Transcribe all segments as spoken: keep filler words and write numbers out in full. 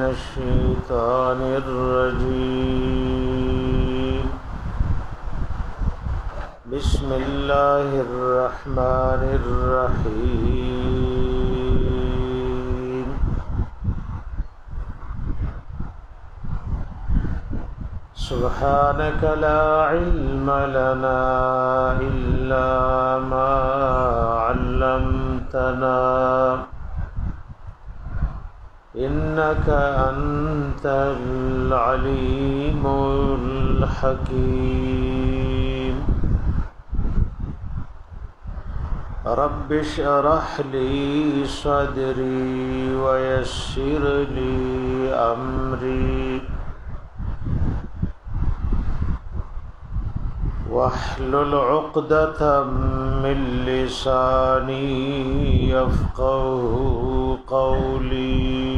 الشيطان الرجيم بسم الله الرحمن الرحيم سبحانك لا علم لنا إلا ما علمتنا إنك أنت العليم الحكيم رب اشرح لي صدري ويسر لي أمري واحلل عقدة من لساني يفقهوا قولي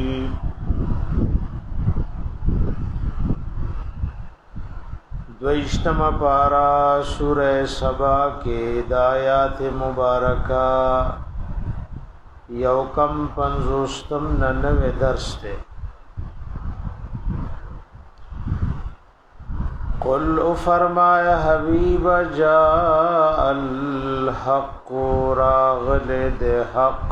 دویشتم پارا سورہ سبا کے دایات مبارکہ یوکم پنزوستم ننوے درس تے قل فرمایا حبیب جاء الحق راغلد حق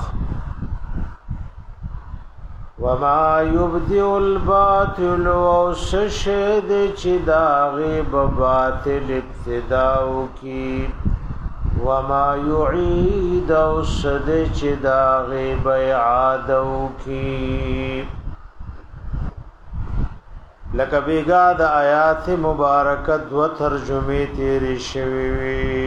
وما يبدئ الباطل وسشد چداغ بباطل ابتداء کی وما يعيد وسد چداغ بیعادو کی لکه بیگا د آیات مبارکه دو ترجمه تیری شوی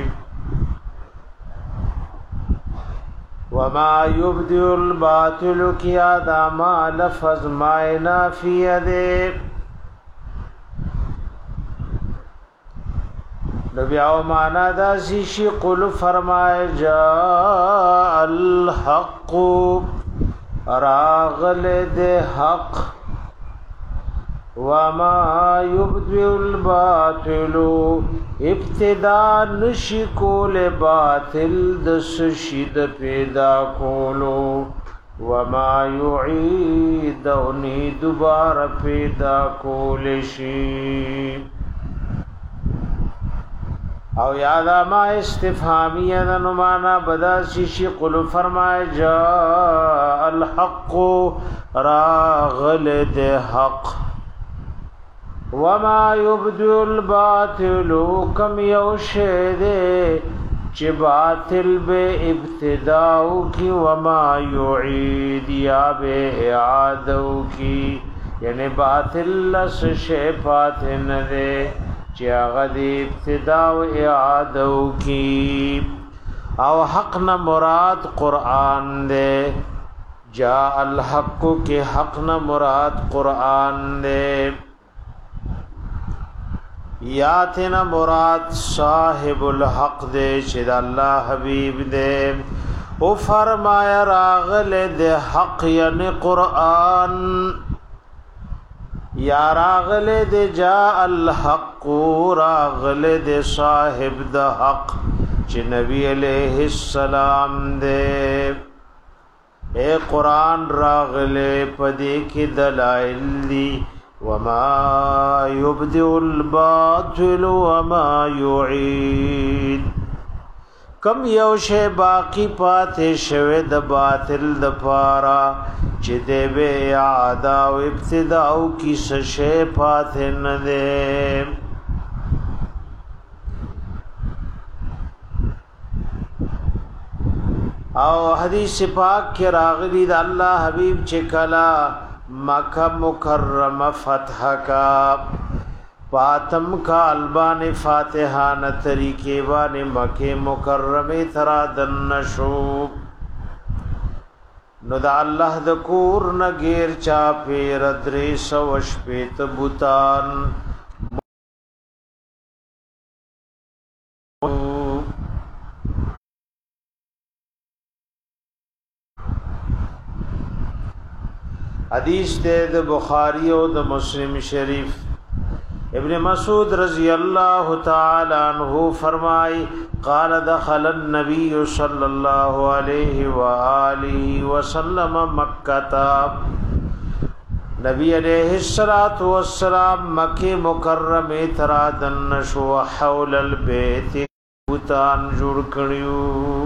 وما يبدئ الباطل کیا دا ما لفظ مائنا فی دے نبی او مانا دا سیشی قل فرمائے جاء الحق راغل دے حق وما يبدئ الباطل ابتدا نشکول باطل دس شید پیدا کولو وما يعيدوني دوبار پیدا کول شی او یادا ما استفهامیه نمانا بدا شیشی قل فرمائے جاء الحق راغل دے حق وما يبدئ الباطل کم یوشے دے چی باطل بے ابتداء کی وما يعید یا بے اعادو کی یعنی باطل لس شے پاتن دے چی اغد ابتداء اعادو کی او حق نا مراد قرآن دے جاء الحق کے حق نا مراد قرآن دے یاتنا مراد صاحب الحق دے چید اللہ حبیب دے او فرمایا راغل دے حق یعنی قرآن یا راغل دے جاء الحق راغل دے صاحب دے حق چی نبی علیہ السلام دے اے قرآن راغل پدے کی دلائل دی وما يبدئ الباطل وما يعيد کم یو شے باقی پاتے شوے د باطل د پارا چی دے بے اعادا و ابتداؤ کی سشے پاتے ندے او حدیث پاک کے راغلی دا اللہ حبیب چکلا مکہ مکرمہ فتح کا پاتم کا البان فاتحان طریقے بان مکہ مکرمی ترا دن نشو نو دا اللہ دا کور نگیر چاپی ردری سوش پیت بوتان حدیث دے د بخاری او د مسلم شریف ابن مسعود رضی اللہ تعالی عنہ فرمائی قال دخل النبی صلی اللہ علیہ وآلہ وسلم مکہ نبی علیہ الصلوۃ والسلام مکہ مکرمه ترا دن شو حول البیت بوتان جوړ کړیو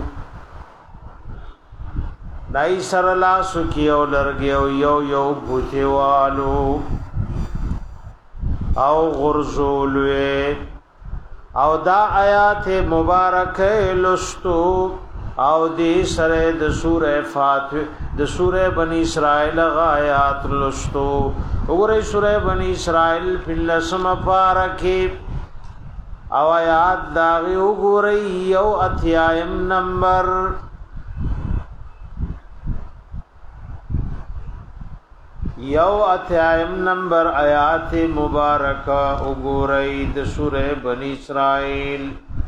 دای سره لاسو کیو لرګیو یو یو بوتیوالو او غرزولوی او دا آیات مبارکه لستو او دی سره د سوره فاتح د سوره بنی اسرائیل آیات لستو وګورئ سوره بنی اسرائیل فلسم پارکه او آیات داغي وګورئ یو اتیایم نمبر یو اتیایم نمبر آیات مبارکہ وګورئ د سوره بنی اسرائیل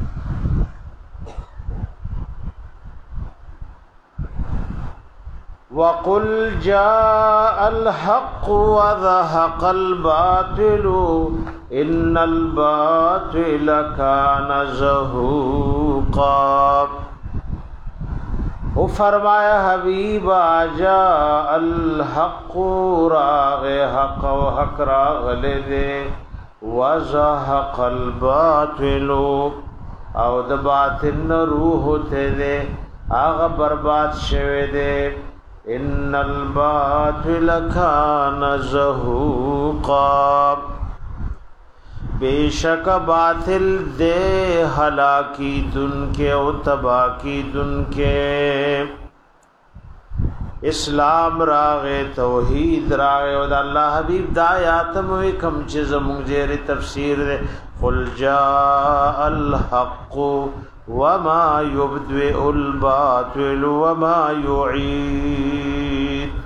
وَقُلْ جَاءَ الْحَقُّ وَزَهَقَ الْبَاطِلُ إِنَّ الْبَاطِلَ كَانَ زَهُوقًا او فرمایا حبیب آجا الحق راغ حق و حق راغ لدے وَزَهَقَ الْبَاطِلُ او د باطن روح تے دے آغا برباد شوے دے ان الباطل کان زہوقا بیشک باطل دے ہلاکی دن کے او تباہ کی دن کے اسلام راغے توحید راغے او دا اللہ حبیب دا آیاتم وی کم چیز منگزیر تفسیر دے قل جاء الحق وما يبدئ الباطل وما يعيد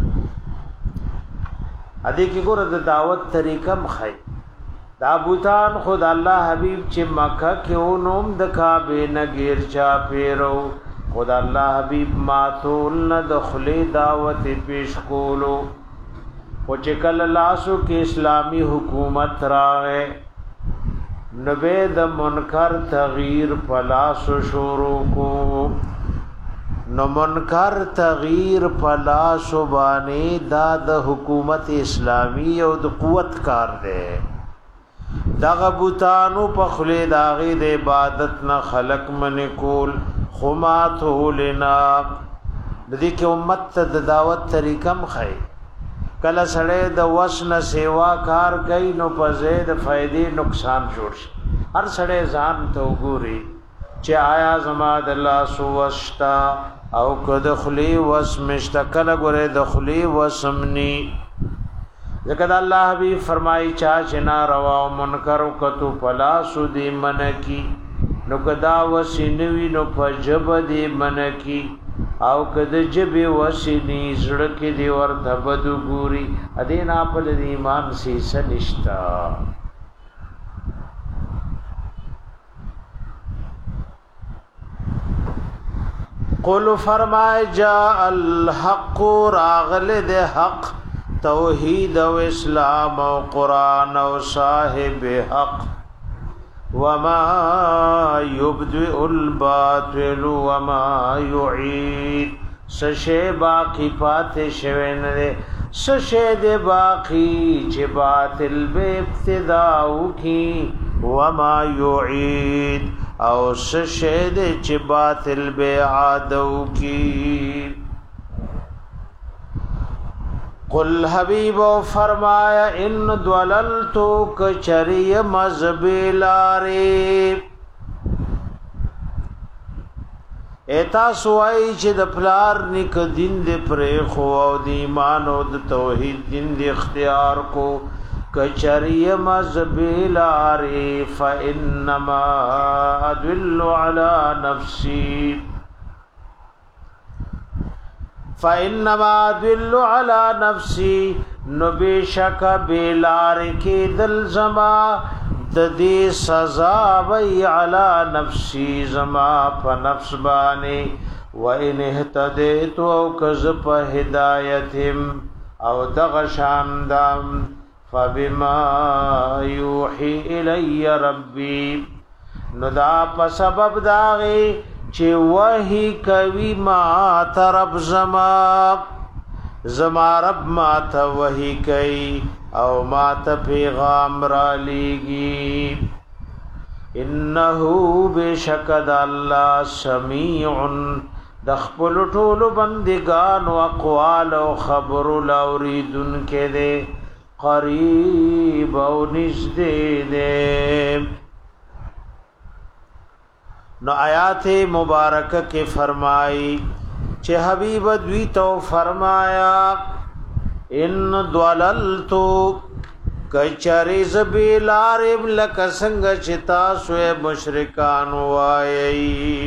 ادي کی ګور د دعوت طریقه مخای دا بوتان خود الله حبیب چې مکه کې اونوم د کعبه نګیر چا پیرو خود الله حبیب ماتول نه دخلي دعوت پیش کولو او چې کله لاسو کې اسلامی حکومت راغې نبی د منکر تغییر پلاس شروع کو نو منکر تغییر پلاس باندې دا د حکومت اسلامی او د قوت کار دی دغه بوتانو په خله داغه د عبادت نه خلق من کول خمات لنا د دې کې امت ته د دعوت طریقه مخای کله سړی د وسنه سیوا کار کوي نو په زید فائدې نقصان جوړ شي هر سړی ځان ته وګوري چې آیا زما د الله سوشتا او کده خلی وس مشتکل ګره د خلی وسمنی ذکر الله حبیب فرمایي چا چې ناروا او منکر کتو پلا سودی منکی نو کدا وسینوی نو پجب دی منکی او کده جبه وسینی زړه کې دی ورته بدو ګوري ادینا په ایمان سي سنشتا قل فرمای جاء الحق راغل د حق توحید او اسلام او قران او صاحب حق وما يبدئ الباطل وما يعيد سشے باقی پاتے شوے نرے سشے دے باقی چھ باطل بے ابتداؤ کی وما يعيد او سشے دے چھ باطل بے عادو کی قل حبیب فرمایا ان دوللتو کچری مزبیلاری ایتا سوائی چې د پلار نک دین دے پریخو او دی ایمان او د توحید دین دے اختیار کو کچری مزبیلاری فإنما ادل علی نفسی فإنما ادل علی نفسی نبیشک بیلار کی دل زما د دې سزا وی علی نفسی زما په نفس باندې و ان اهتدیت او کز په هدایتم او دغه شاندام فبما یوحی الی ربی نو دا په سبب داغي چې وحی کوي ما طرف زما زما رب ما ته وحی کوي او ما ته پیغام را لیږي انه بشکد الله سمیع د خپل ټولو بندگان او اقوال او خبر لوریدن کې دے قریب او نږدې دے نو آیات مبارکه کې فرمائی چې حبیب دوی تو فرمایا ان دوللتو کچری زبیلارم لک څنګه چې تاسو مشرکان وایي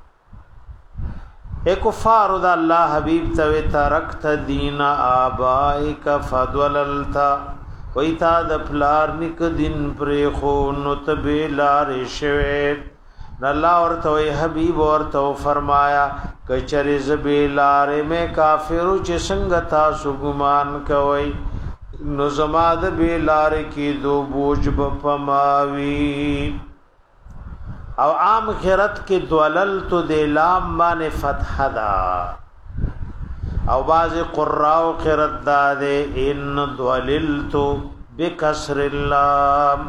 اے کفار د الله حبیب تو ترکت دین آبائک فدوللتا وای تا د پلار نک دین پر خو نو تبیلار شوید الله ورته حبیب ورته فرمایا کچری زبیلار میں کافرو چې څنګه تاسو ګمان کوي نو زما د بیلار کی دو بوج بپماوی او عام خیرت کې دوللت د لام باندې فتح دا او باز قراء خیرت دا دے ان دوللت بکسر اللام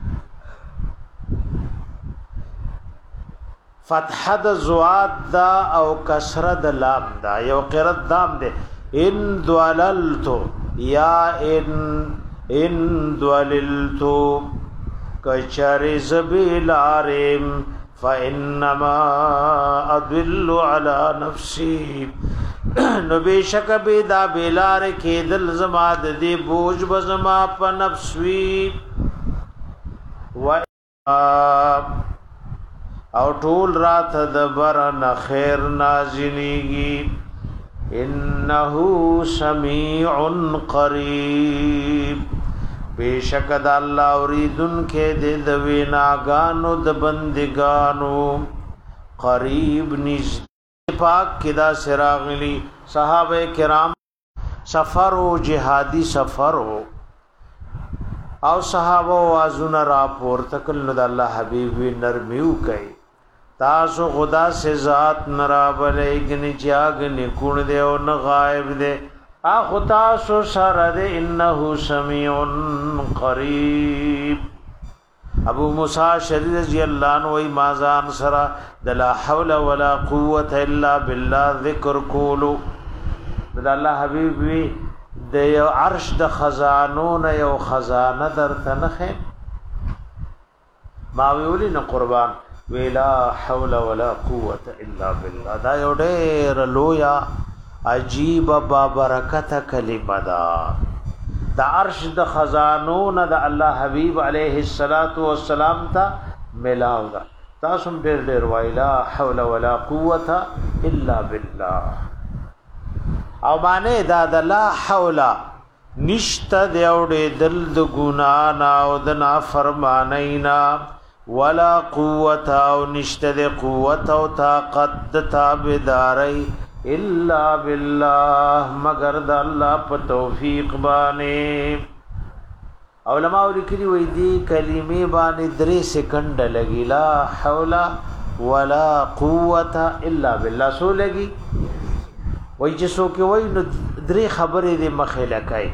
فتح د زواد دا او کسر د لام دا یو قرت دام دے ان دوللت یا ان ان دوللت کچری زبیلارم فانما ادل علی نفسی نو بیشک بی دا بیلار کې دل زما د دی بوج بزما په نفسوی و او ټول رات د برن خیر نازلیږي انه سمیع قریب بیشک د الله اوریدن کې د ویناګانو د بندګانو قریب نږدې پاک کدا سراغلی صحابه کرام سفر او جهادي سفر او صحابه وازن را پورته کړل د الله حبيب نرمیو کوي تاسو خدا سے ذات نرابلې گنی چاغنی کون دی او نه غائب دی اخو تاسو سره دی انه سمیع قریب ابو موسی شری رضی اللہ عنہ وی مازان سرا لا حول ولا قوت الا بالله ذکر کولو د الله حبیب وی د عرش د خزانو نه یو خزانه درته نخې ما ویولې نه قربان ولا حول ولا قوت الا بالله دا یو ډېر لویا عجیب با برکت کلمه دا د عرش د خزانو نه د الله حبیب علیه الصلاۃ والسلام ته ملاو دا تاسو ډېر ډېر ویلا حول ولا قوت الا بالله او باندې دا د لا حول نشته د اورې دل د ګنا نه او د نافرمانینا ولا قوت او نشته د قوت او طاقت د تابعداري الا بالله مگر د الله په توفیق باندې علماء لیکلي وي دي کلمې باندې درې سکند لګي لا حول ولا قوت الا بالله سو لګي وای چې سو کې وای نو درې خبرې دې مخې لکای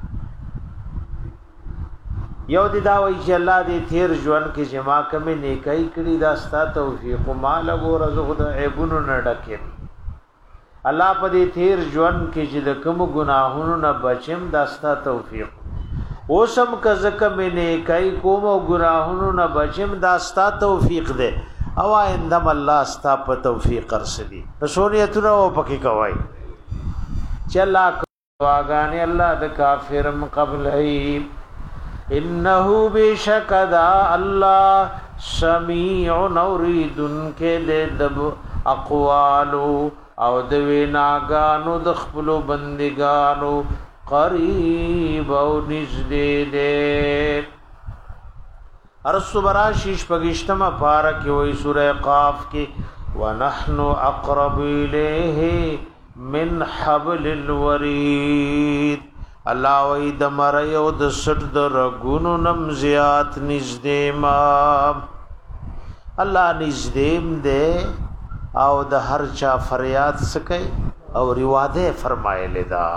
یو دې دا وای چې الله دې تیر ژوند کې جما کمه نیکای کړي دا ستا توفیق مال او رزق د عیبونو نه ډکې الله په دې تیر ژوند کې چې د کوم ګناهونو نه بچم دا ستا توفیق اوسم کزکه مې نیکای کوم او ګناهونو نه بچم دا ستا توفیق دې او اندم الله ستا په توفیق ارسدي رسولیتونه او پکې کوي چلا واغانه الله د کافر مقبل ای انه بشکدا الله سمیع اوریدن کې د اقوالو او د ویناګانو د خپل بندګانو قریب او نږدې دې ارسبرا شیش پگشتما پارا کی وہی سورہ قاف کی ونحن اقرب الیہ من حبل الورید اللہ وی دمر یو د سٹ د رگونو نم زیات نزدې ما اللہ نزدېم دے او د هر چا فریاد سکے او رواده فرمایلی دا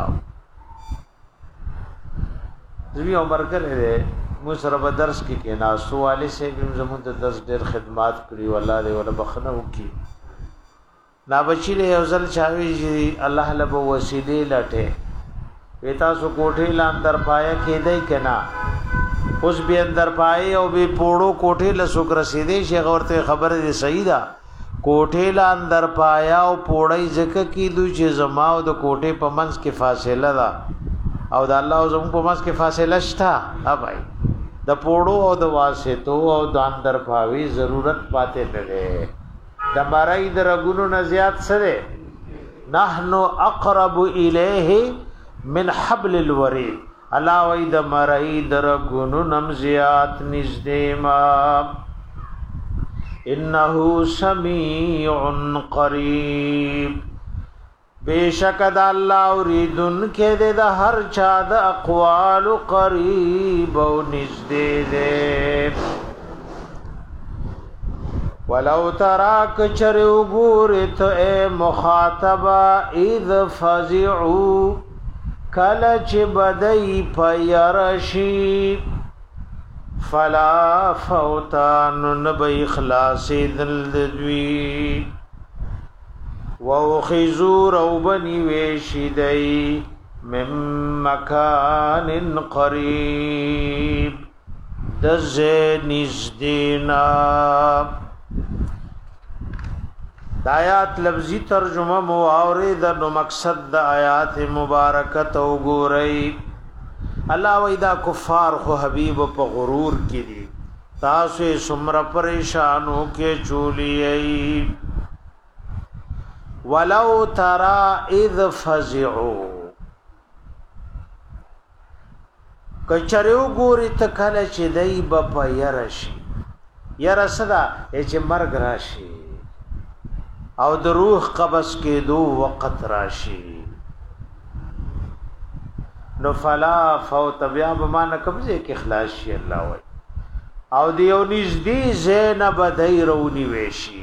زوی عمر کړه مو سره په درس کې کې ناسو والي سه بیم زمون ته درس ډېر خدمات کړی والله دې ولا بخنه وکي نا بچی له افضل چاوي جی الله له وسیله لټه وتا سو کوټه لاندر پایا کېدای کنا اوس به اندر پای او به پوړو کوټه له سو رسیدې شي غورته خبره دې صحیح ده کوټه لاندر پایا او پوړی ځکه کې دوی چې زما او د کوټه په منځ کې فاصله ده او د الله او زمو په منځ کې فاصله شته ها بھائی د پوړو او د واسطو او د اندر پاوی ضرورت پاتې نه ده د مړای درګونو نه زیات سره نحنو اقرب الیه من حبل الورید الله وای د مړای درګونو نم زیات نږدې ما انه سمیع قریب بیشک د الله اوریدن کې د هر چا د اقوال قریب او نږدې ده ولو تراک چر وګورت اے مخاطبا اذ فزعوا کله چې بدای پیرشی فلا فوتان نب اخلاص دل دوی وَأُخِذُوا رَوْبَنِ وَيَشِدَيْ مِنْ مَكَانٍ قَرِيبٍ دَزَ نِزْدِينَا آیات لفظی ترجمه مواورد نو مقصد د آیات مبارکت او ګورئ الله وېدا کفار خو حبیب په غرور کې دي تاسو سمره پریشانو کې چولیږي ولو ترى اذ فزعوا کچریو ګوري ته کله چې دای په يرشي ير صدا چې مرګ راشي او د روح قبض کې دو وخت راشي نو فلا فوت بیا به مان قبضه کې اخلاص شي الله وای او دیو نږدې زینب دای رونی وشي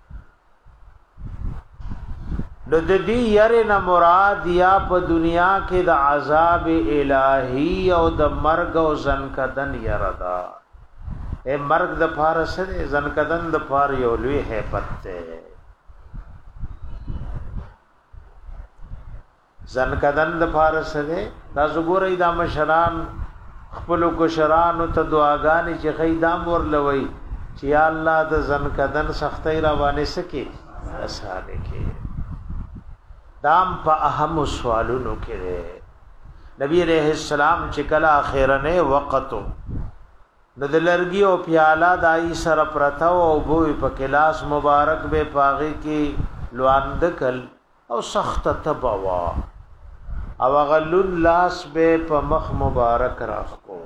نو د دې یاره نه مراد یا په دنیا کې د عذاب الهی او د مرګ او زنکدن یره دا اے مرګ د فارس نه زنکدن د فار یو لوی hebat ته زنکدن د فارس نه تاسو ګورئ دا مشران خپل کو شران ته دعاګانې چې خیدام ور لوي چې یا الله د زنکدن سختي روانه سکے اسانه کې دام په اهم سوالونو کې نبی عليه السلام چې کله اخیرنه وخت نو د لرګي او پیاله دای سره پرتا او بو په کلاس مبارک به پاغي کې لواند کل او سخت تبوا او غلل لاس به په مخ مبارک راخو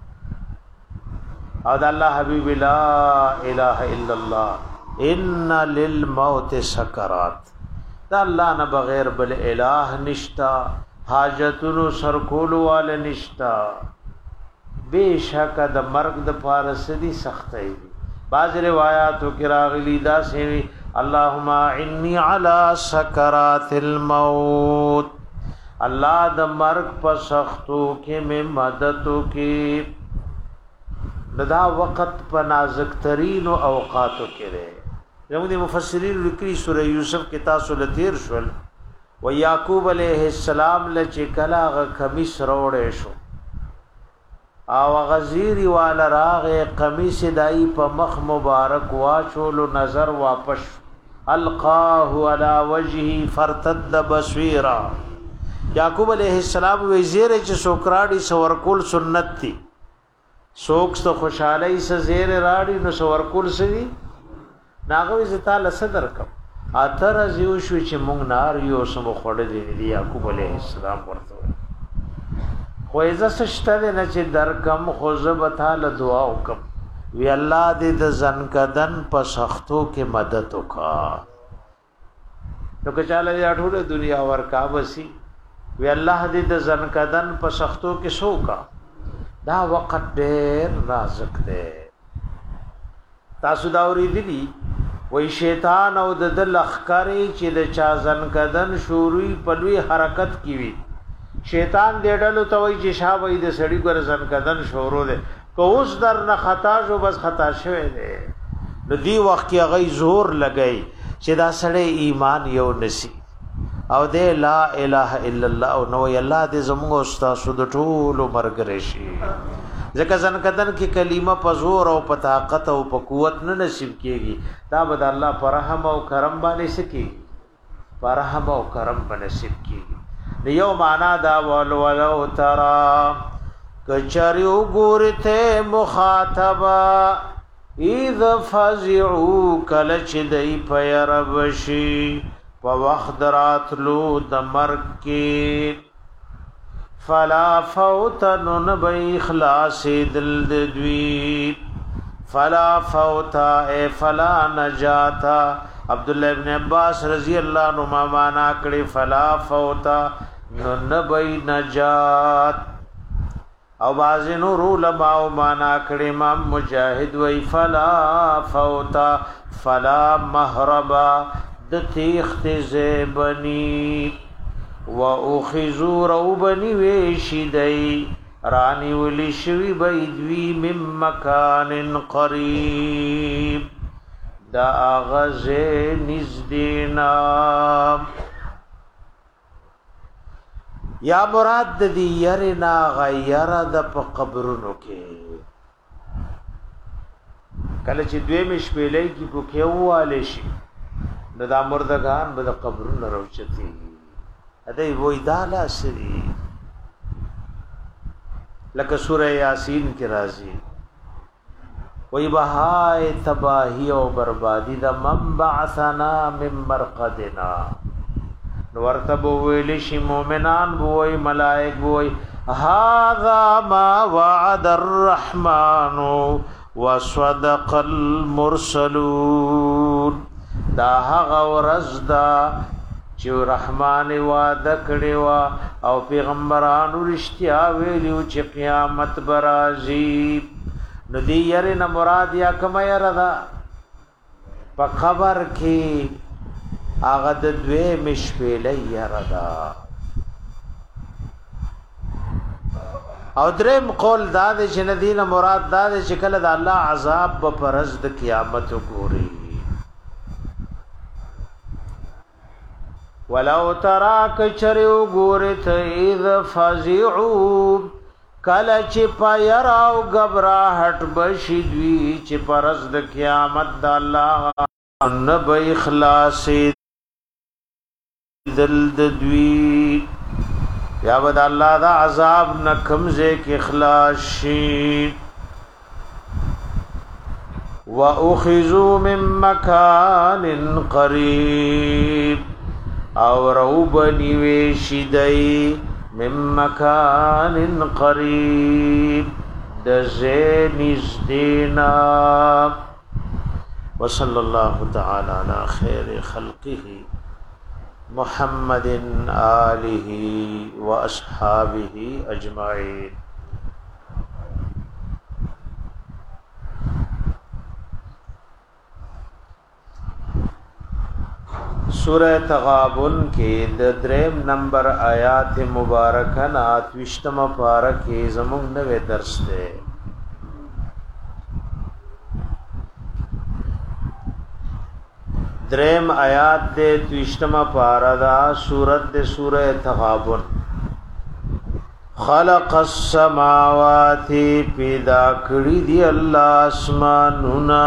او د الله حبیب لا اله الا الله ان للموت سکرات دا الله نه بغیر بل الہ نشتا حاجتونو سرکول وال نشتا بیشک د مرګ د فارس دی سختي بعض روایتو کې راغلي دا سوي اللهم عني على سکرات الموت الله د مرګ په سختو کې مې مدد وکي دا وخت په نازک ترین اوقاتو کې لري زموږ مفسرین لیکلي سوره یوسف کې تاسو لتیر شول و یعقوب علیہ السلام لچ کلا غ خمیس روړې شو او غزیری والا راغه قمیص دای په مخ مبارک واچول نظر واپس القاه على وجهه فرتد بصيرا یعقوب علیہ السلام وزیر چې سوکراډي سورکول سنت دي سوکس ته خوشالۍ سره زیر راړي نو سورکول سوي ناغوی زتاله صدر کم اتر ازیو شو چې مونږ نار یو سم خوړې دي یعقوب علیہ السلام ورته خو عزت شته نه چې در کم خو زبتاله دعا وکم وی الله دې د زنکدن په سختو کې مدد وکا نو که چاله دې اټوله دنیا ورکا وسی وی الله دې د زنکدن په سختو کې شوکا دا وخت ډېر نازک دی تاسو دا اوریدلی وای شیطان او د لخکری چې د چا ځن کدن شوروي پلوي حرکت کیوي شیطان دې ډلو ته وای چې شابه د سړی ګر ځن کدن شورو ده کو اوس در نه خطا شو بس خطا شوه ده نو دی وخت کې غي زور لګي چې دا سړی ایمان یو نسی او دې لا اله الا الله او نو الله دې زموږ استاد د ټول مرګ شي ځکه ځن کدن کې کلمه په زور او په طاقت او په قوت نه نصیب کیږي دا به الله پر رحم او کرم باندې سکی پر رحم او کرم باندې نصیب کیږي یو معنا دا ول ولو ترى کچریو ګورته مخاطبا اذا فزعوا کلچ دای پیربشی په وخت راتلو د مرګ کې فلا فوت نن بی اخلاص دل دوی فلا فوت اے فلا نجاتا عبداللہ ابن عباس رضی اللہ عنہ معنا کړي فلا فوت نن بی نجات او باز نور علماء معنا کړي امام مجاهد وی فلا فوت فلا محربا د تیخت زبنی واخذوا روبني وشدي راني ولشوي بيدوي من مكان قريب دا اغاز نزدینا یا مراد د دې يرنا غیر د په قبرونو کې کله چې دوی مش پیلې کی په کې واله شي د مردگان به د قبرونو راوچتي ادای وای دا لاسری لکه سوره یاسین کې راځي وای بهای تباہی او بربادی د منبعثنا من مرقدنا نو ورته ویل شي مؤمنان وای ملائک وای هذا ما وعد الرحمن وصدق المرسلون دا هغه ورځ دا چې رحمان وعده کړی وا او پیغمبرانو رښتیا ویلو چې قیامت برازي نو دی یاره نه مراد یا کما یاره دا په خبر کې هغه د دوی مشپېلې یاره دا او دریم قول دا چې ندینه مراد دا چې کله د الله عذاب په پرز د قیامت ګوري ولو ترى کچریو ګورت اذ فزعوا کله چې پایراو غبرا هټ بشي دوی چې پرز د قیامت د الله نب اخلاص دل د دوی یا ود الله دا عذاب نکمزه کې اخلاص شي واخذوا من مكان قريب او روبنی ویشدئی من مکان قریب دزے نزدینا وصلی اللہ تعالی علی خیر خلقه محمد آلہ و اصحابہ اجمعین سورہ تغابن کې د دریم نمبر آیات مبارکه نات وشتم پارکه زموږ نوې درس ده دریم آیات د وشتم پارا سورۃ د سورہ تغابن خلق السماوات پیدا کړی دی الله اسمانونه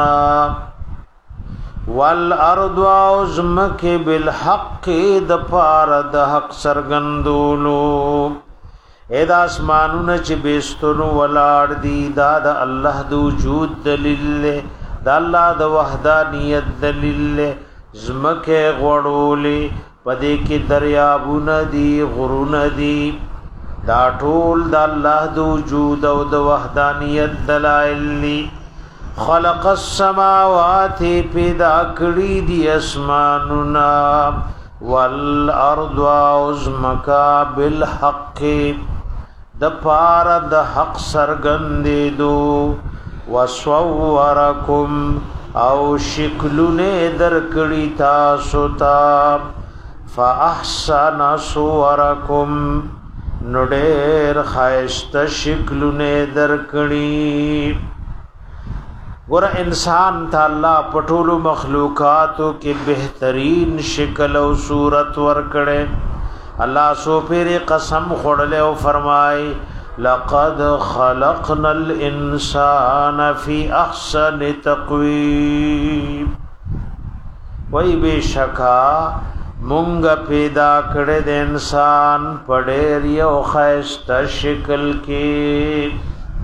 والارض ازمک بالحق د پار د حق سرګندولو اې د اسمانونه چې بیستونو ولاړ دي دا د الله د وجود دلیل د الله د وحدانیت دلیل زمکه غړولې پدې کې دریابونه دي غرونه دي دا ټول د الله د وجود او د وحدانیت دلایل خلق السماوات پیدا کړی دي اسمانونه والارض ازمکا بالحق د پار د حق سرګندې دو وسورکم او شکلونه درکړی تاسو ته فاحسن صورکم نو ډېر ښایسته شکلونه درکړي ګوره انسان ته الله په ټولو مخلوقاتو کې بهترین شکل او صورت ورکړي الله سو پیر قسم خوړل او فرمای لقد خلقنا الانسان في احسن تقويم وای بشکا مونږ پیدا کړې د انسان په ډېر یو ښایسته شکل کې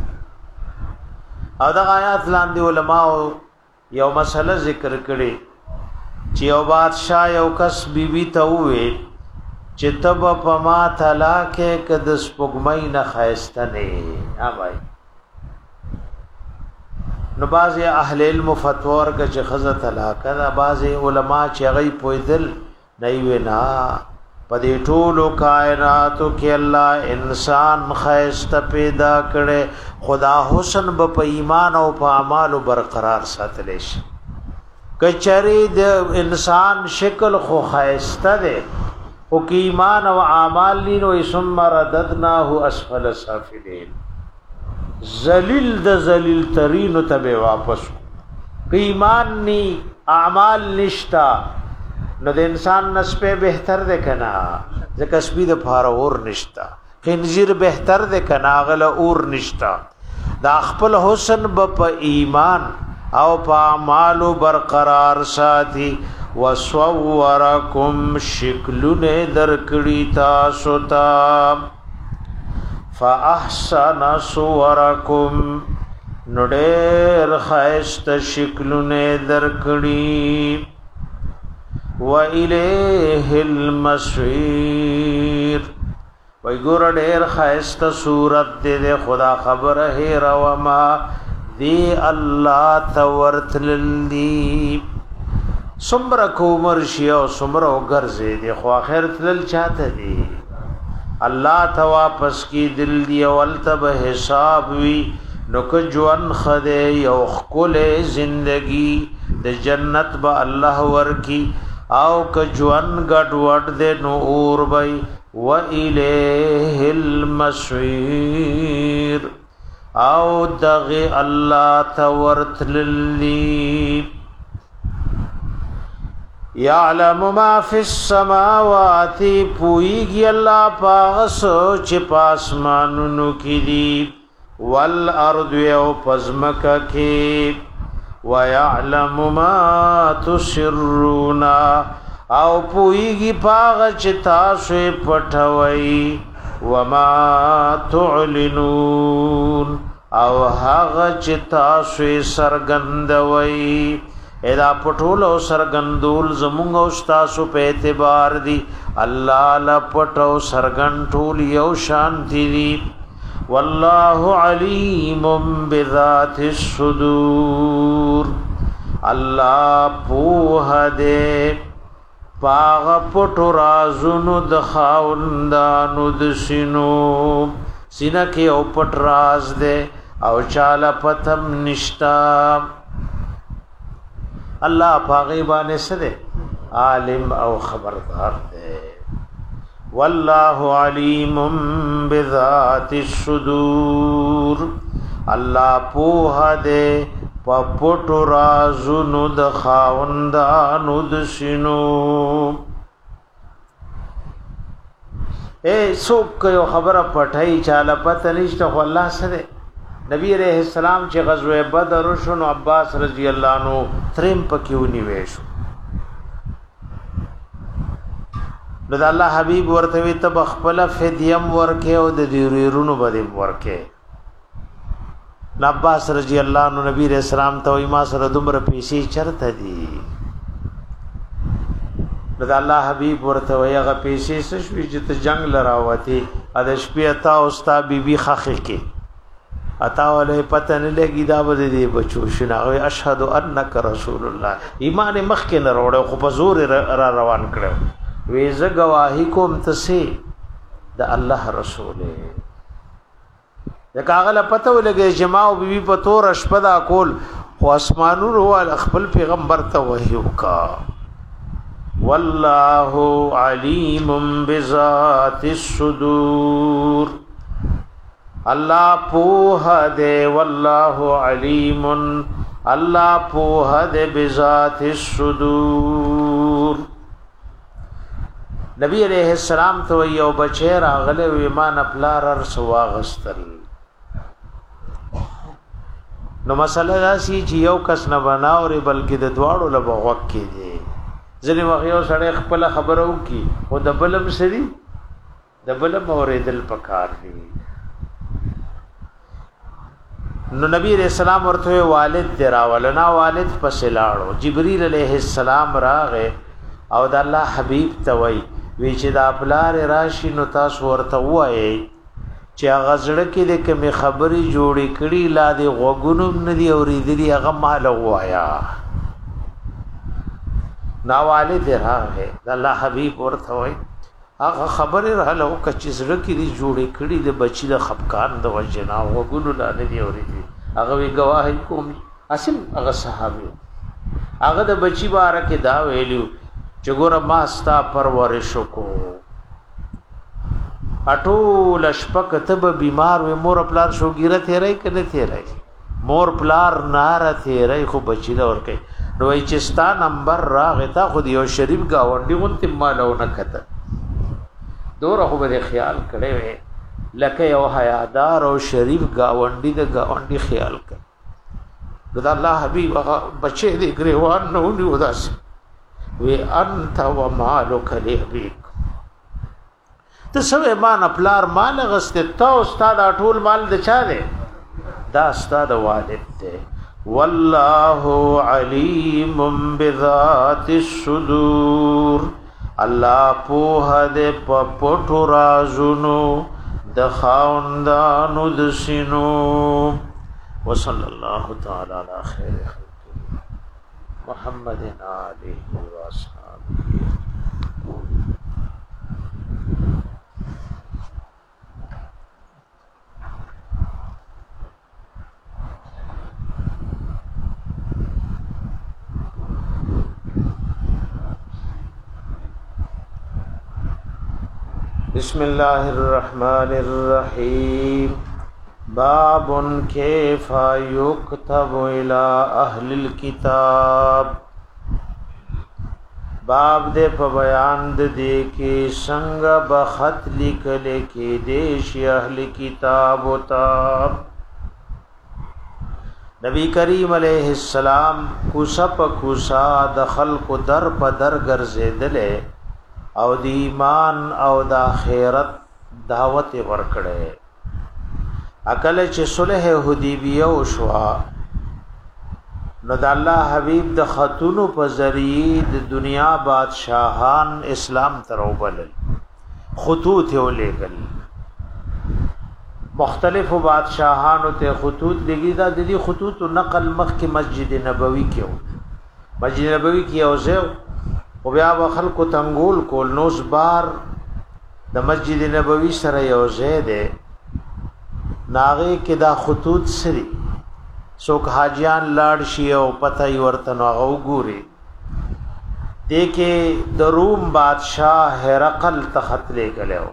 او دا آیات لاندې علماء یو مسله ذکر کړي چې یو بادشاہ یو کس بیبي ته وې چې تب په ما طلاق کد سپګمای نه خایسته نه ها بھائی نو باز اهل علم فتور که چې خزه طلاق دا باز علما چې غي پویدل نه وینا په دې ټولو کائناتو کې الله انسان خایسته پیدا کړي خدا حسن په ایمان او په اعمال برقرار ساتلی شي کچری د انسان شکل خو خایسته ده او کی ایمان او اعمال لینو ثم رددناه اسفل سافلین ذلیل د ذلیل ترین ته واپس کی ایمان نی اعمال نشتا نو د انسان نسبه بهتر ده کنا ځکه سپی د فار اور نشتا خنزیر بهتر ده کنا غل اور نشتا دا خپل حسن په ایمان او په اعمال برقرار ساتي وصورکم شکلون درکڑی تاسو تا فاحسن صورکم نډیر خیست شکلون درکڑی و الیه المصیر وی ګور ډیر خیست صورت دې خدا خبر ہے روما دی الله تورتللی سمر کو عمر شیا او سمر او غرزه دی خو اخر تل چاته دی الله ته واپس کی دل دی او التب حساب وی نو ک جوان خده یو خل زندگی د جنت با الله ور کی او ک جوان غټ وټ دے نو اور بای و الیه المصیر او دغه الله تورتللی یعلم ما فی السماوات پویږي الله پاس چې پاسمانونو کې دي والارض او پزمکه کې ويعلم ما تسرون او پویږي پاغه چې تاسو پټوي وما تعلنون او هغه چې تاسو سرګندوي ادا پټول او سرګندول زمونږ او تاسو په اعتبار دي الله لا پټو سرګن ټول یو شانتی دي والله علیم بذات الصدور الله په دې پاغ پټو رازونو د خاوندانو د سينو سینه کې او پټ راز دې او چاله پتم نشتا الله پاغي باندې سره عالم او خبردار ده والله علیم بذات الصدور الله په دې پپټو رازونو د خاوندانو د سينو اے څوک یو خبره پټای چاله پته نشته خو الله سره نبی علیہ السلام چې غزوه بدر شنو عباس رضی الله عنه تریم پکېونی وېشو نو د الله حبیب ورته وی ته خپل فدیم ورکه او د دیرونو باندې ورکه عباس رضی الله عنه نبی علیہ السلام ته ما سره دومره پیسې چرته دي نو د الله حبیب ورته وی هغه پیسې سشوي چې ته جنگ لراوتی ا د شپې تا او ستا بیبي خخه کې اتا ولې پته نه لګی دا بده دی بچو شنه اشهد انک رسول الله ایمان مخکې نه وروړو خو په زور را روان کړو وې ز گواہی کوم تسي د الله رسول دا کاغله پته ولګي جماع او بیبي په تور شپدا کول خو اسمانونو ول خپل پیغمبر ته وحی وکا والله علیم بذات الصدور الله پوها دے والله علیم الله پوها دے بذات الصدور نبی علیہ السلام تو یو بچی راغله ایمان خپلار رسوا غستل نو مسله دا سی چې یو کس نه بناوري بلکې د دواړو له بغوک کې دي ځنې وغيو سره خپل خبرو کی او د بلم سری د بلم اوریدل پکار دي نو نبی رسول الله ورته والد دراولنا والد پسلاړو جبريل عليه السلام راغه او د الله حبيب توي وی چې دا بلار راشي نو تاسو ورته وایي چې هغه زړه کې د کوم خبري جوړې کړي لا دي غوګونم ندي اورېدلي هغه مال وایا نا والد راغه د الله حبيب ورته وایي هغه خبره رااله کچې زړه کې دي جوړې کړي د بچي د خپکان د وجنا غوګونو لا ندي اورېدلي هغه وی گواهی کوم اصل هغه صحابي هغه د بچي بارکه دا ویلو چې ګور ما ستا پرورش کو اټول شپک تب بیمار و مور پلار شوګیره تیرای کنه تیرای مور پلار نار تیرای خو بچی دا ور کوي نو چې ستا نمبر راغی تا خو یو شریف گاونډي غونته مالو نه کته دوره خو به خیال کړي وي لکه یو حیادار او شریف گاونډي د گاونډي خیال کړي دا الله حبیب بچی دې ګریوان نو نیو داس وی انت و مالک لهبیک ته سوې مان خپلار مال غسته تا استاد ټول مال د چا دی دا استاد والد دی والله علیم بذات الصدور الله په دې په پټو رازونو د خاوندانو د سينو وصلی الله تعالی علی خیر محمد آله و اصحابہ بسم الله الرحمن الرحیم باب کیف یکتب الى اهل الكتاب باب دې په بیان د دې کې څنګه به خط لیکل کې دیش اهل کتاب وتا نبی کریم علیہ السلام کوسا په کوسا د خلق در په در ګرځیدل او د ایمان او د آخرت دعوت ورکړي اکل چې صلح حدیبیه وشوا نو د الله حبیب د خطونو په ذریعہ د دنیا بادشاہان اسلام تروبل خطوط یو لګل مختلف بادشاہانو ته خطوط لګی دا د دې خطوط نقل مخ کې مسجد نبوي کې مسجد نبوي کې اوځو او بیا خلکو تنګول کول نوس بار د مسجد نبوي سره یو ځای دی ناغه کې دا خطوط سری څوک حاجیان لاړ شي او پته یې ورته نو وګوري دکې د روم بادشاہ هرقل تخت لګلو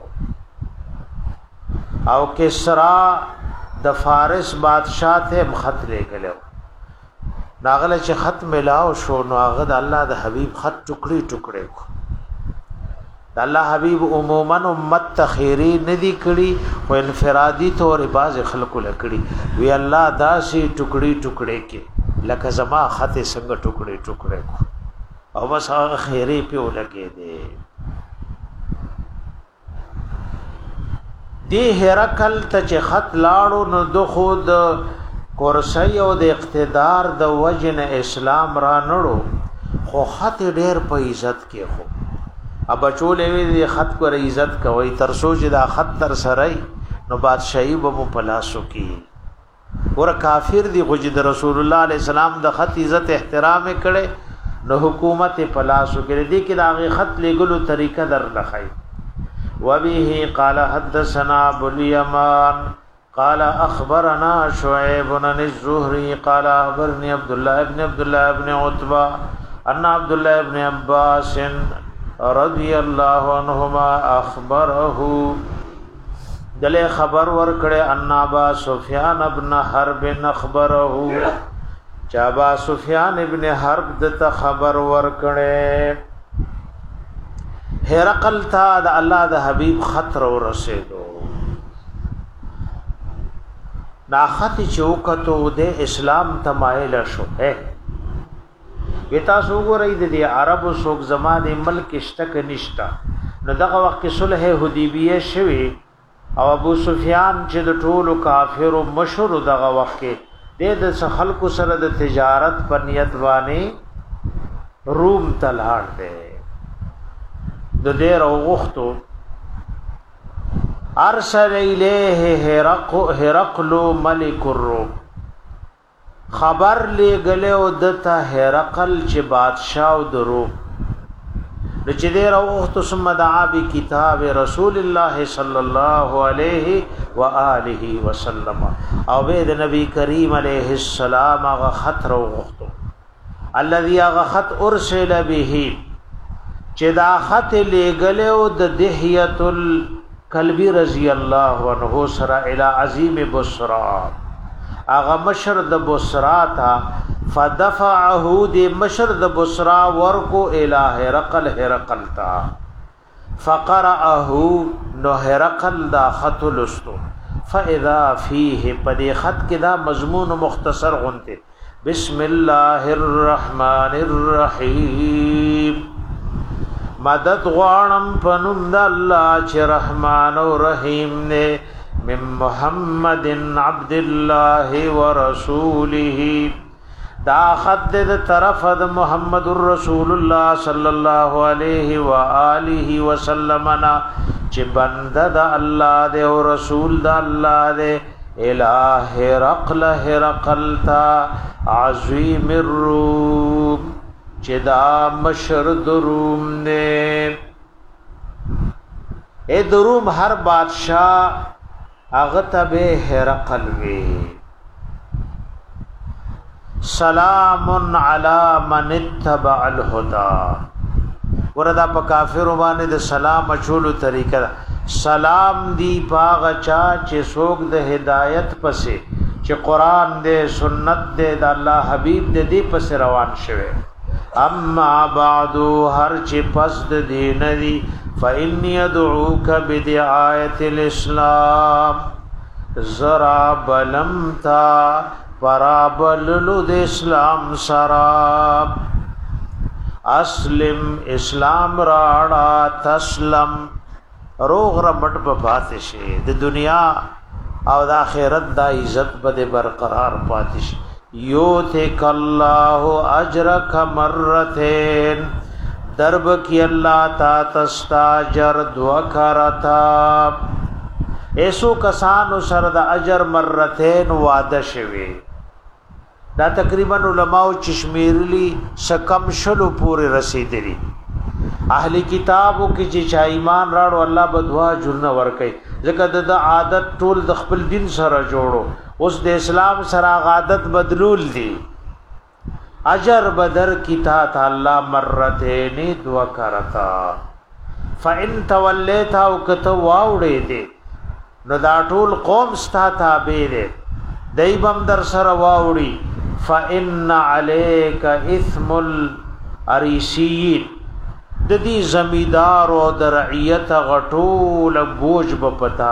او کسرا د فارس بادشاہ ته خط لګلو ناغله چې خط ملاو شو نو هغه د الله د حبيب خط ټوکړي ټوکړي کو د الله حبيب عموما امت تخيري ندي کړي او انفرادي تور باز خلکو لکړي وی الله داسي ټوکړي ټوکړي کې لکه زما خط څنګه ټوکړي ټوکړي کو او بس هغه خيري په لګي دي دی هرکل ته چې خط لاړو نو د خود کورسی او د اقتدار د وجن اسلام را نړو خو خط ډېر په عزت کې خو اب چولې وی خط کو عزت کوي تر سوچ دا خط تر سره نو بادشاہي به په لاسو کې ور کافر دی غجد رسول الله علیه السلام د خط عزت احترام کړي نو حکومت په لاسو کې دی کې دا خط لګلو طریقه در لخای وبه قال حدثنا ابو اليمان قال اخبرنا شعيب بن الزهري قال اخبرني عبد الله بن عبد الله بن عتبة ان عبد الله بن عباس رضي الله عنهما اخبره دله خبر ورکړه ان ابا سفيان ابن حرب اخبره چابا سفيان ابن حرب دته خبر ورکړه هرقل تا د الله د حبيب خطر ورسېدو نا خط چوکتو د اسلام تمایل شو اے وتا سو ګورې د عربو سوق زمانه ملک اشتک نشتا نو دغه وخت صلح حدیبیه شوی او ابو سفیان چې د ټولو کافرو مشهور دغه وخت کې د خلکو سره د تجارت په نیت باندې روم تلهار دی د ډېر وغختو ارسل الیه هرقل هرقل ملک الروم خبر لګله او دته هرقل چې بادشاہ د روم د چې ډېر وغختو ثم دعا بکتاب رسول الله صلی الله علیه و آله وسلم او به د نبی کریم علیه السلام هغه خط وغختو الذي هغه خط ارسل به چې دا خط لګله او د دحیه الکلبی رضی الله عنه سره الی عظیم بصرا اغه مشر د بصرا تا فدفعه د مشر د بصرا ورکو الی هرقل هرقل تا فقرأه نو هرقل دا خط لستو فاذا فيه پدې خط کې دا مضمون مختصر غونته بسم الله الرحمن الرحیم مدد غوانم پنوم د الله چې رحمان او رحیم نه من محمد عبد الله ورسوله دا خط د طرف د محمد رسول الله صلی الله علیه و آله وسلم نا چې بنده د الله د او رسول د الله د الہ هرقل هرقل تا عظیم الروم چې دا مشر دروم نه اے دروم هر بادشاہ هغه ته هرقل وی سلام علی من اتبع الهدى وردا په کافر باندې د سلام اچولو طریقه سلام دی پاغه چا چې څوک د هدایت پسې چې قران دې سنت دې د الله حبیب دې پسې روان شوه اما بعد هر چې پس د دین دی فإني أدعوك بدعاية الإسلام زرا بلمتا فرابللو د اسلام سراب اسلم اسلام راړه تسلم روغ ربټ په پاتې شي د دنیا او د آخرت د عزت به برقرار پاتې شي یوتک الله اجرک مرتين درب کی اللہ تا تستاجر دو کرتا ایسو کسانو سر دا اجر مرتين وعده شوی دا تقریبا علماء چشمیرلی سکم شلو پوری رسیدلی اهلی کتابو کی چې چا ایمان راړو الله بدوا جرن ورکي ځکه د عادت ټول د خپل دین سره جوړو اوس د اسلام سره عادت بدلول دي اجر بدر کی تا تعالی مرتين دو کرتا فان تولیت او کته واوړې دي نو دا ټول قوم ستا تابع دي دایبم در سره واوړي فان عليك اثم الاريسيين د دې زمیدار او د رعیت غټول بوج په پتا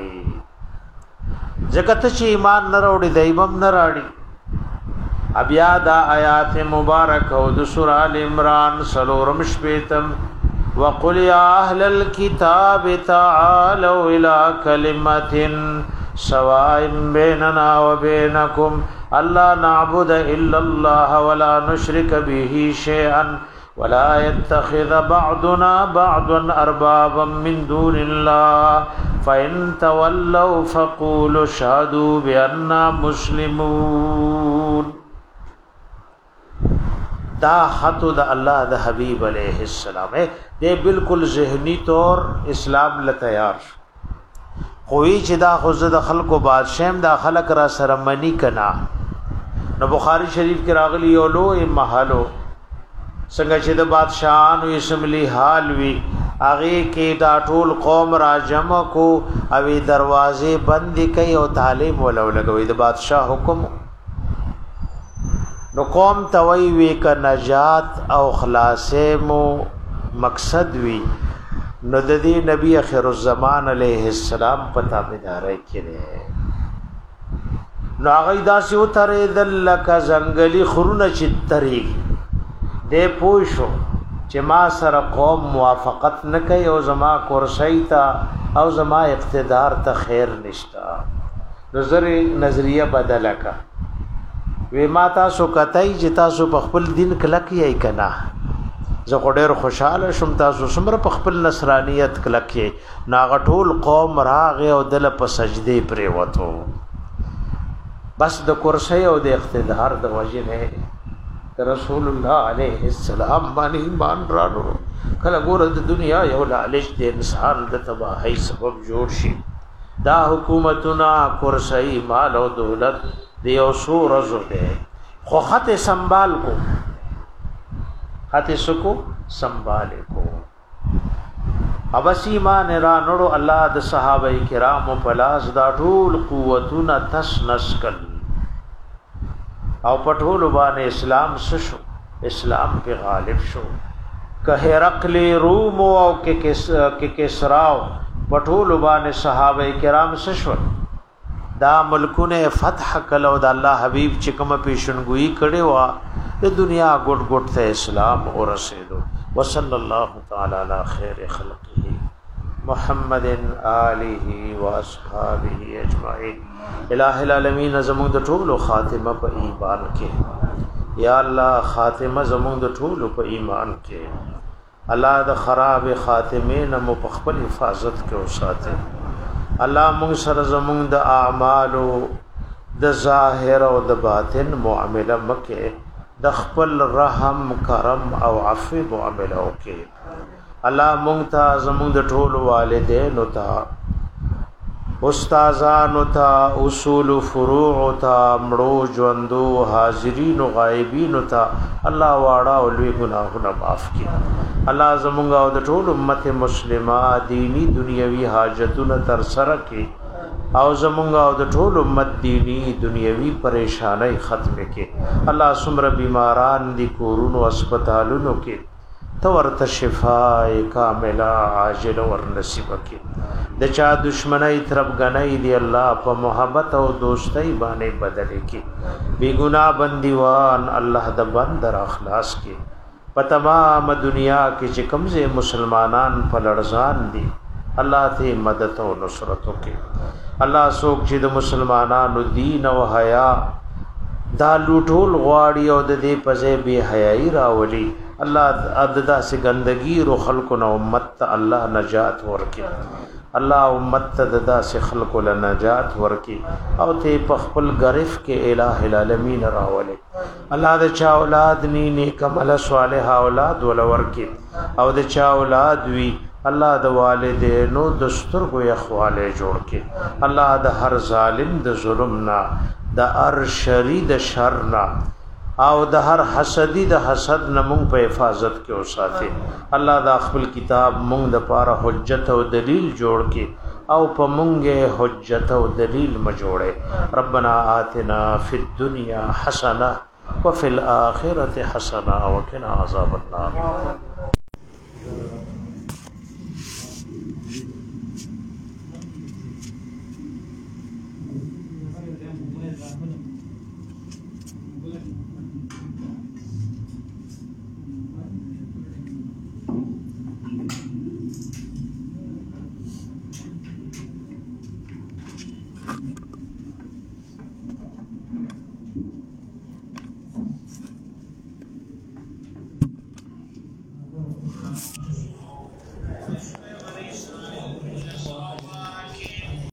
باندې ځکه چې ایمان نه وروړي دایبم نه راړي ابیا دا آیات مبارک او د سورہ ال عمران سلورم شپیتم وقل یا اهل الكتاب تعالوا الى كلمه سواء بيننا وبينكم الا نعبد الا الله ولا نشرك به شيئا ولا يتخذ بعضنا بعضا اربابا من دون الله فان تولوا فقولوا اشهدوا باننا مسلمون دا خط د الله د حبیب علیہ السلام ہے دے بالکل ذہنی طور اسلام ل تیار خوې چې دا خو د خلکو بادشاہ دا خلک را سره منی کنا. نو بخاری شریف کې راغلی یو لوی محلو څنګه چې د بادشاہانو اسمبلی حال وی هغه کې دا ټول قوم را جمع کو او دروازې بند کړي او تعلیم ولو لګوي د بادشاہ حکم. نو قوم توي وی ک نجات او خلاصې مو مقصد وی نو د دې نبی اخر الزمان علیه السلام پتا بدارای کړي. نو هغه داسې وترې دلک زنګلی خرونه چتري دې پوښو چې ما سره قوم موافقت نه کوي او زما کورسۍ ته او زما اقتدار ته خیر نشتا. نظر نظریه بدله کا وی ما تاسو کتای چې تاسو په خپل دین کلک یې کنا. زه ډېر خوشاله شوم تاسو سمره په خپل نصرانیت کلک یې. ناغټول قوم راغه او دل په سجدي پرې وته بس د کورسۍ او د اقتدار د وجه نه رسول الله علیه السلام باندې ایمان راړو. کله ګور د دنیا یو لالچ د انسان د تباہی سبب جوړ شي. دا حکومتونه کورسۍ مال او دولت دی او سو رزو ده خو خط سنبال کو خط سکو سنبال کو. ابس ایمان را نړو الله د صحابه کرام په لاس دا ټول قوتونه تس نسکل او پټول باندې اسلام شو اسلام په غالب شو. که هرقل روم او کې کسراو پټول باندې صحابه کرام شو دا ملکونه فتح کلو د الله حبیب چې کوم پیشنګوئی کړي وا د دنیا ګډ ګډ ته اسلام ورسېدو. وصلی الله تعالی علی خیر خلقه محمد آله و اصحابہ اجمعین. الہ العالمین زمون د ټولو خاتمه په ایمان کې. یا الله خاتمه زمون د ټولو په ایمان کې. الله د خراب خاتمه نه مو په خپل حفاظت کې اوساته. الله موږ سره زمون د اعمالو د ظاهر او د باطن معامله مکه د خپل رحم کرم او عفو معامله وکي. الله مونږ ته زمونږ د ټول والدینو ته استادانو ته اصول فروع ته مړو ژوندو حاضرین او غایبین ته الله واړه او لوی ګناهونه معاف کړي. الله زمونږ او د ټول امت مسلمه دینی دنیوي حاجتونه تر سره کړي او زمونږ او د ټول امت دینی دنیوي پریشانای ختم کړي. الله سمره بیماران دي کورونو هسپتالونو کې تو ورته شفای کامله عاجل ور نصیب کړي. د چا دشمنی طرف غنۍ دی الله په محبت او دوستۍ باندې بدل کړي. بی ګناه بندیوان الله د بندر اخلاص کړي. په تمام دنیا کې چې کمزې مسلمانان په لړزان دي الله ته مدد او نصرت وکړي. الله څوک چې د مسلمانانو دین او حیا دا لوټول غواړي او د دې پځې بے حیايي راولي الله عددا سے گندگی رو خلق نہ امت اللہ نجات ورکی. الله امت ددا سے خلق ل نجات ورکی او ته پخپل غرف کې الہ العالمین راولے. الله د چا اولاد نی نیک عمل صالح اولاد ول ورکی او د چا اولاد وی الله د والدینو دستور کو اخواله جوړ کې. الله د هر ظالم د ظلم نا د ار شری د شر نا او د هر حسدی د حسد نه مونږ په حفاظت کې اوساته. الله دا خپل کتاب مونږ د پاره حجت او دلیل جوړ کې او په مونږه حجت او دلیل م جوړه. ربنا آتنا فی الدنیا حسنه وفي الاخره حسنه وقنا عذاب النار. Thank you.